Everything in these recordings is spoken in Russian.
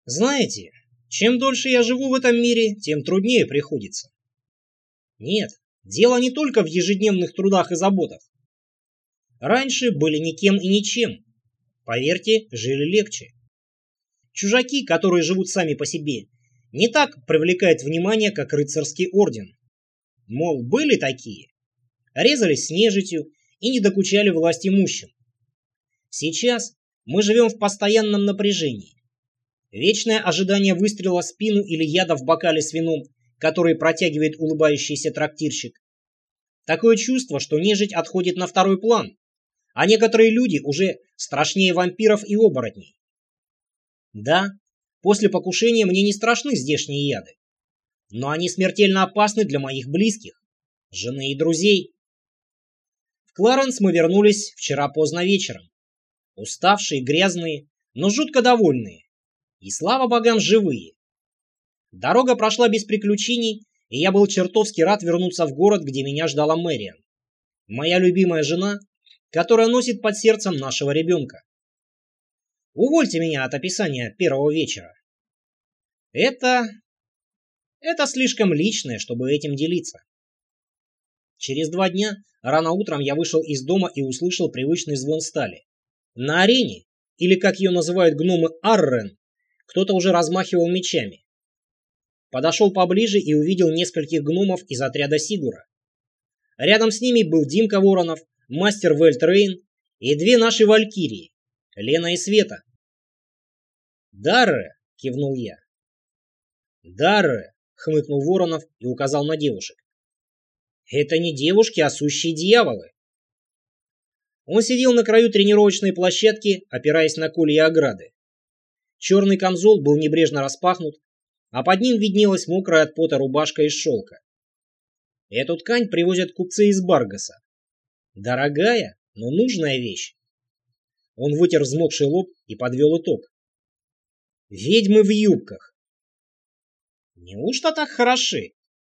Знаете, чем дольше я живу в этом мире, тем труднее приходится. Нет, дело не только в ежедневных трудах и заботах. Раньше были никем и ничем. Поверьте, жили легче. Чужаки, которые живут сами по себе, не так привлекают внимание, как рыцарский орден. Мол, были такие. Резались с нежитью и не докучали власть имущим. Сейчас мы живем в постоянном напряжении. Вечное ожидание выстрела в спину или яда в бокале с вином, который протягивает улыбающийся трактирщик. Такое чувство, что нежить отходит на второй план, а некоторые люди уже страшнее вампиров и оборотней. Да, после покушения мне не страшны здешние яды, но они смертельно опасны для моих близких, жены и друзей. В Кларенс мы вернулись вчера поздно вечером, уставшие, грязные, но жутко довольные, и, слава богам, живые. Дорога прошла без приключений, и я был чертовски рад вернуться в город, где меня ждала Мэриан, моя любимая жена, которая носит под сердцем нашего ребенка. Увольте меня от описания первого вечера. Это слишком личное, чтобы этим делиться. Через 2 дня, рано утром, я вышел из дома и услышал привычный звон стали. На арене, или как ее называют гномы Аррен, кто-то уже размахивал мечами. Подошел поближе и увидел нескольких гномов из отряда Сигура. Рядом с ними был Димка Воронов, мастер Вельтрейн и 2 наши валькирии, Лена и Света. «Дарре!» — кивнул я. «Дарре!» — хмыкнул Воронов и указал на девушек. «Это не девушки, а сущие дьяволы!» Он сидел на краю тренировочной площадки, опираясь на колья ограды. Черный камзол был небрежно распахнут, а под ним виднелась мокрая от пота рубашка из шелка. Эту ткань привозят купцы из Баргаса. Дорогая, но нужная вещь. Он вытер взмокший лоб и подвел итог. Ведьмы в юбках. Неужто так хороши?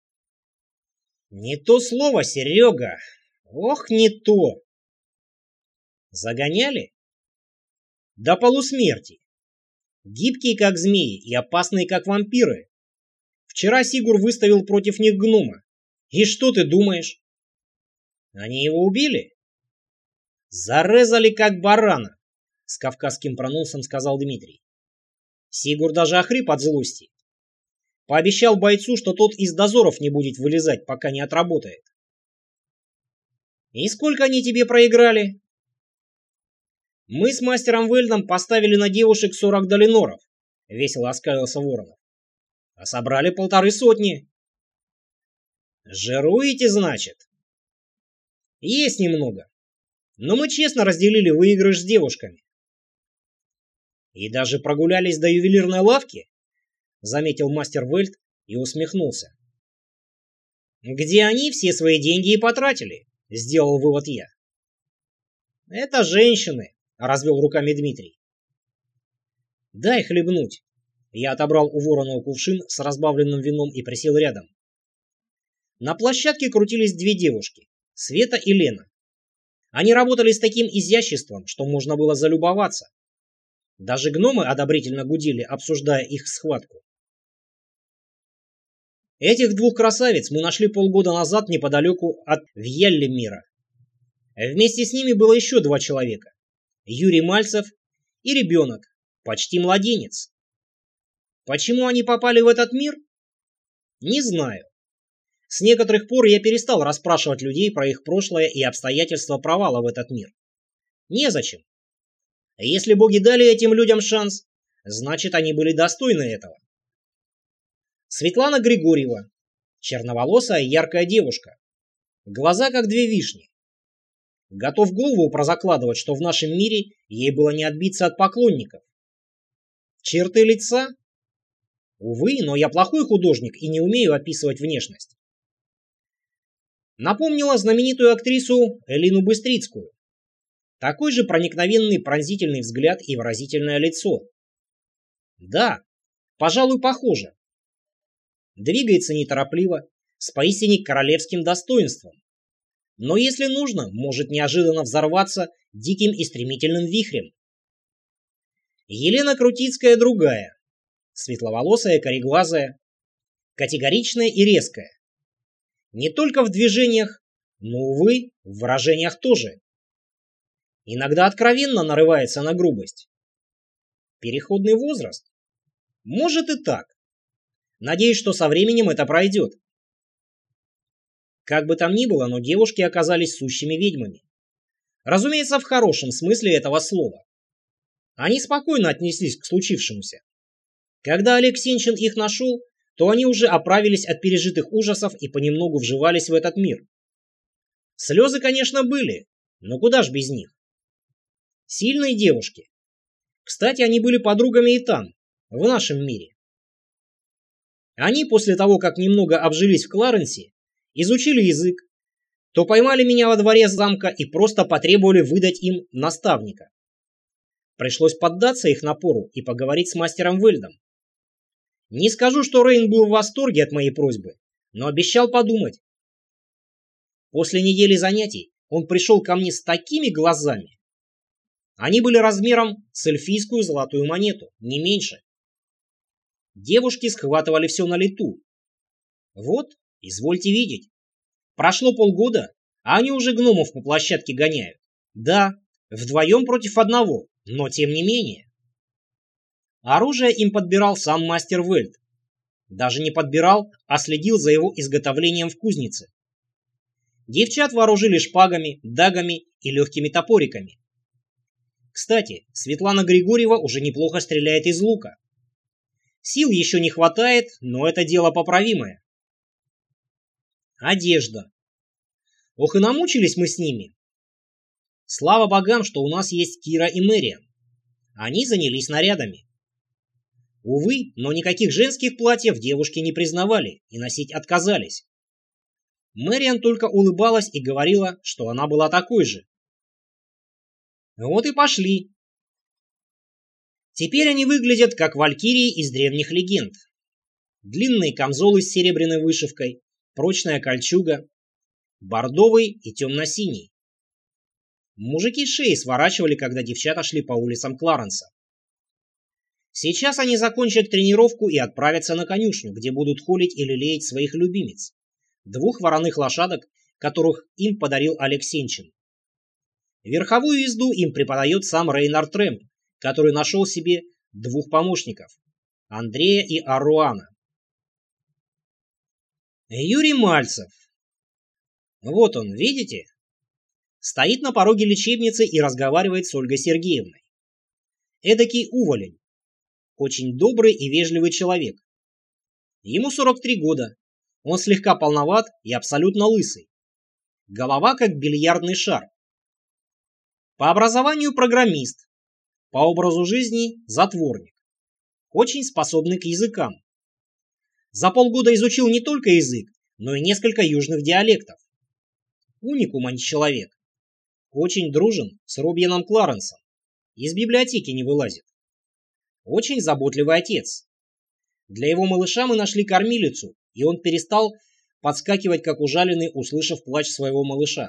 Не то слово, Серега. Ох, не то. Загоняли? До полусмерти. Гибкие, как змеи, и опасные, как вампиры. Вчера Сигур выставил против них гнома. И что ты думаешь? Они его убили? Зарезали, как барана, с кавказским прононсом сказал Дмитрий. Сигур даже охрип от злости. Пообещал бойцу, что тот из дозоров не будет вылезать, пока не отработает. И сколько они тебе проиграли? Мы с мастером Вельдом поставили на девушек 40 долиноров, весело оскалился Воронов. А собрали 150. Жируете, значит? Есть немного. Но мы честно разделили выигрыш с девушками. И даже прогулялись до ювелирной лавки, заметил мастер Вельд и усмехнулся. Где они все свои деньги и потратили, сделал вывод я. Это женщины, развел руками Дмитрий. Дай хлебнуть. Я отобрал у Воронова кувшин с разбавленным вином и присел рядом. На площадке крутились 2 девушки, Света и Лена. Они работали с таким изяществом, что можно было залюбоваться. Даже гномы одобрительно гудели, обсуждая их схватку. Этих 2 красавиц мы нашли полгода назад неподалеку от Вьяллимира. Вместе с ними было еще 2 человека. Юрий Мальцев и ребенок, почти младенец. Почему они попали в этот мир? Не знаю. С некоторых пор я перестал расспрашивать людей про их прошлое и обстоятельства провала в этот мир. Незачем. Если боги дали этим людям шанс, значит, они были достойны этого. Светлана Григорьева, черноволосая яркая девушка, глаза как 2 вишни. Готов голову прозакладывать, что в нашем мире ей было не отбиться от поклонников. Черты лица? Увы, но я плохой художник и не умею описывать внешность. Напомнила знаменитую актрису Элину Быстрицкую. Такой же проникновенный пронзительный взгляд и выразительное лицо. Да, пожалуй, похоже. Двигается неторопливо, с поистине королевским достоинством. Но если нужно, может неожиданно взорваться диким и стремительным вихрем. Елена Крутицкая другая. светловолосая, кореглазая, категоричная и резкая. Не только в движениях, но, увы, в выражениях тоже. Иногда откровенно нарывается на грубость. Переходный возраст? Может и так. Надеюсь, что со временем это пройдет. Как бы там ни было, но девушки оказались сущими ведьмами. Разумеется, в хорошем смысле этого слова. Они спокойно отнеслись к случившемуся. Когда Олег Сенчин их нашел, то они уже оправились от пережитых ужасов и понемногу вживались в этот мир. Слезы, конечно, были, но куда ж без них. Сильные девушки. Кстати, они были подругами и там, в нашем мире. Они после того, как немного обжились в Кларенсе, изучили язык, то поймали меня во дворе замка и просто потребовали выдать им наставника. Пришлось поддаться их напору и поговорить с мастером Вельдом. Не скажу, что Рейн был в восторге от моей просьбы, но обещал подумать. После недели занятий он пришел ко мне с такими глазами. Они были размером с эльфийскую золотую монету, не меньше. Девушки схватывали все на лету. Вот, извольте видеть. Прошло полгода, а они уже гномов по площадке гоняют. Да, вдвоем против одного, но тем не менее. Оружие им подбирал сам мастер Вельд. Даже не подбирал, а следил за его изготовлением в кузнице. Девчат вооружили шпагами, дагами и легкими топориками. Кстати, Светлана Григорьева уже неплохо стреляет из лука. Сил еще не хватает, но это дело поправимое. Одежда. Ох и намучились мы с ними. Слава богам, что у нас есть Кира и Мэриан. Они занялись нарядами. Увы, но никаких женских платьев девушки не признавали и носить отказались. Мэриан только улыбалась и говорила, что она была такой же. Вот и пошли. Теперь они выглядят как валькирии из древних легенд. Длинные камзолы с серебряной вышивкой, прочная кольчуга, бордовый и темно-синий. Мужики шеи сворачивали, когда девчата шли по улицам Кларенса. Сейчас они закончат тренировку и отправятся на конюшню, где будут холить и лелеять своих любимец. 2 вороных лошадок, которых им подарил Олег Сенчин. Верховую езду им преподает сам Рейнар Трэмп, который нашел себе 2 помощников – Андрея и Аруана. Юрий Мальцев. Вот он, видите? Стоит на пороге лечебницы и разговаривает с Ольгой Сергеевной. Эдакий уволень. Очень добрый и вежливый человек. Ему 43 года. Он слегка полноват и абсолютно лысый. Голова как бильярдный шар. По образованию программист. По образу жизни затворник. Очень способный к языкам. За полгода изучил не только язык, но и несколько южных диалектов. Уникум, а не человек. Очень дружен с Робьеном Кларенсом. Из библиотеки не вылазит. Очень заботливый отец. Для его малыша мы нашли кормилицу, и он перестал подскакивать, как ужаленный, услышав плач своего малыша.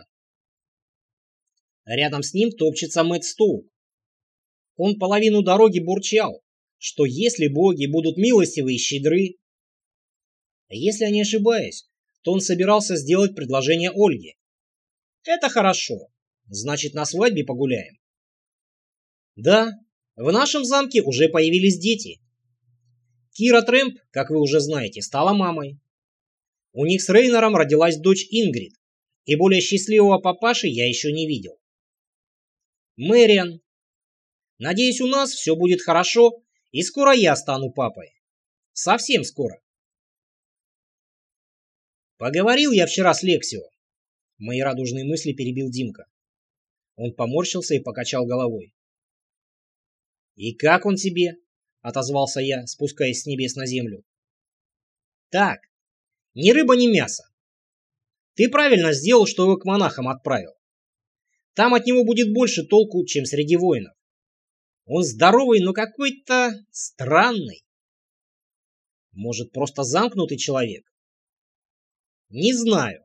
Рядом с ним топчется Мэтт Стоук. Он половину дороги бурчал, что если боги будут милостивы и щедры... Если я не ошибаюсь, то он собирался сделать предложение Ольге. Это хорошо. Значит, на свадьбе погуляем. Да, в нашем замке уже появились дети. Кира Трэмп, как вы уже знаете, стала мамой. У них с Рейнором родилась дочь Ингрид, и более счастливого папаши я еще не видел. Мэриан. Надеюсь, у нас все будет хорошо, и скоро я стану папой. Совсем скоро. Поговорил я вчера с Лексио. Мои радужные мысли перебил Димка. Он поморщился и покачал головой. «И как он тебе?» — отозвался я, спускаясь с небес на землю. «Так, ни рыба, ни мясо. Ты правильно сделал, что его к монахам отправил. Там от него будет больше толку, чем среди воинов. Он здоровый, но какой-то странный. Может, просто замкнутый человек? Не знаю.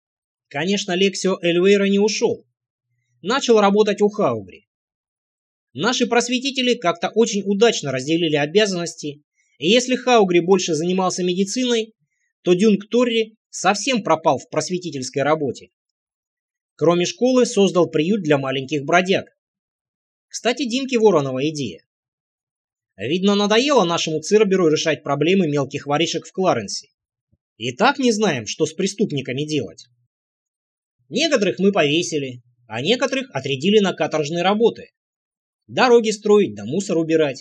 Конечно, Лексио Эльвейра не ушел. Начал работать у Хаугри. Наши просветители как-то очень удачно разделили обязанности, и если Хаугри больше занимался медициной, то Дюнг Торри совсем пропал в просветительской работе. Кроме школы, создал приют для маленьких бродяг. Кстати, Димке Воронова идея. Видно, надоело нашему Церберу решать проблемы мелких воришек в Кларенсе. И так не знаем, что с преступниками делать. Некоторых мы повесили, а некоторых отрядили на каторжные работы. Дороги строить, да мусор убирать.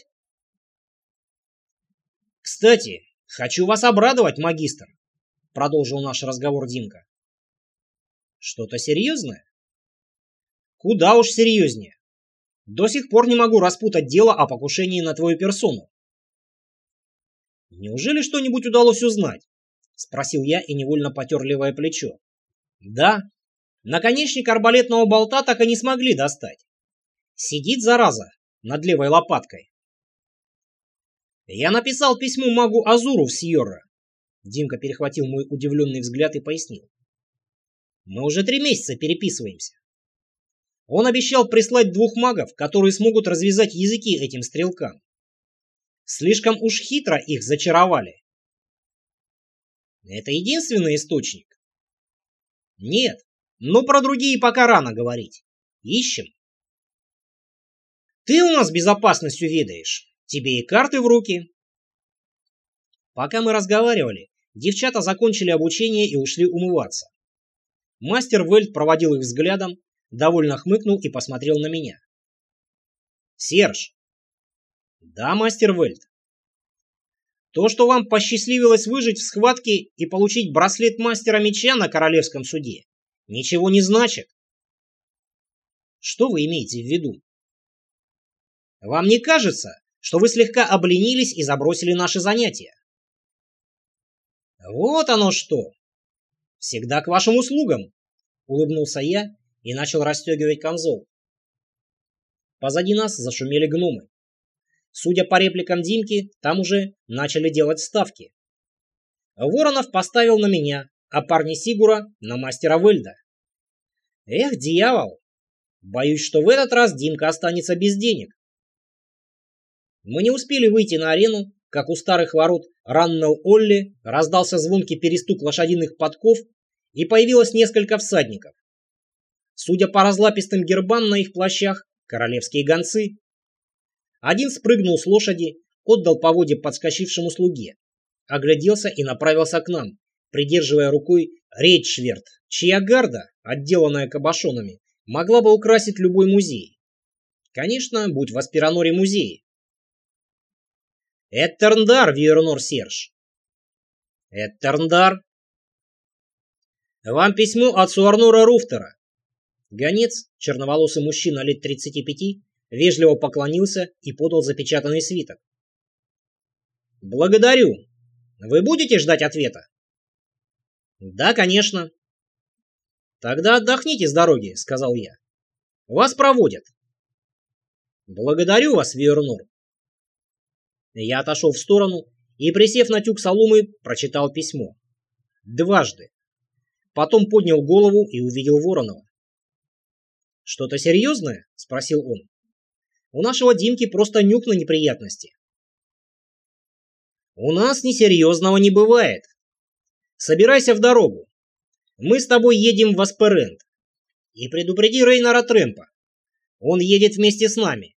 «Кстати, хочу вас обрадовать, магистр», — продолжил наш разговор Димка. «Что-то серьезное?» «Куда уж серьезнее. До сих пор не могу распутать дело о покушении на твою персону». «Неужели что-нибудь удалось узнать?» — спросил я и невольно потер левое плечо. «Да, наконечник арбалетного болта так и не смогли достать. Сидит, зараза, над левой лопаткой». «Я написал письмо магу Азуру в Сьорра». Димка перехватил мой удивленный взгляд и пояснил. «Мы уже 3 месяца переписываемся. Он обещал прислать 2 магов, которые смогут развязать языки этим стрелкам. Слишком уж хитро их зачаровали». «Это единственный источник?» «Нет, но про другие пока рано говорить. Ищем». «Ты у нас безопасностью ведаешь. Тебе и карты в руки». Пока мы разговаривали, девчата закончили обучение и ушли умываться. Мастер Вельт проводил их взглядом, довольно хмыкнул и посмотрел на меня. «Серж». «Да, мастер Вельт». «То, что вам посчастливилось выжить в схватке и получить браслет мастера меча на королевском суде, ничего не значит». «Что вы имеете в виду?» «Вам не кажется, что вы слегка обленились и забросили наши занятия?» «Вот оно что! Всегда к вашим услугам!» — улыбнулся я и начал расстегивать камзол. Позади нас зашумели гномы. Судя по репликам Димки, там уже начали делать ставки. Воронов поставил на меня, а парни Сигура — на мастера Вельда. Эх, дьявол! Боюсь, что в этот раз Димка останется без денег. Мы не успели выйти на арену, как у старых ворот Раннел-Олли раздался звонкий перестук лошадиных подков и появилось несколько всадников. Судя по разлапистым гербам на их плащах, королевские гонцы. Один спрыгнул с лошади, отдал поводья подскочившему слуге, огляделся и направился к нам, придерживая рукой рейдшверт, чья гарда, отделанная кабошонами, могла бы украсить любой музей. Конечно, будь в Аспираноре музее. «Эттерндар, Виернор Серж». «Эттерндар». «Вам письмо от Суарнора Руфтера». Гонец, черноволосый мужчина лет 35, вежливо поклонился и подал запечатанный свиток. «Благодарю. Вы будете ждать ответа?» «Да, конечно». «Тогда отдохните с дороги», — сказал я. «Вас проводят». «Благодарю вас, Виернор». Я отошел в сторону и, присев на тюк соломы, прочитал письмо. Дважды. Потом поднял голову и увидел Воронова. «Что-то серьезное?» — спросил он. «У нашего Димки просто нюх на неприятности». «У нас несерьезного не бывает. Собирайся в дорогу. Мы с тобой едем в Асперент. И предупреди Рейнара Трэмпа. Он едет вместе с нами.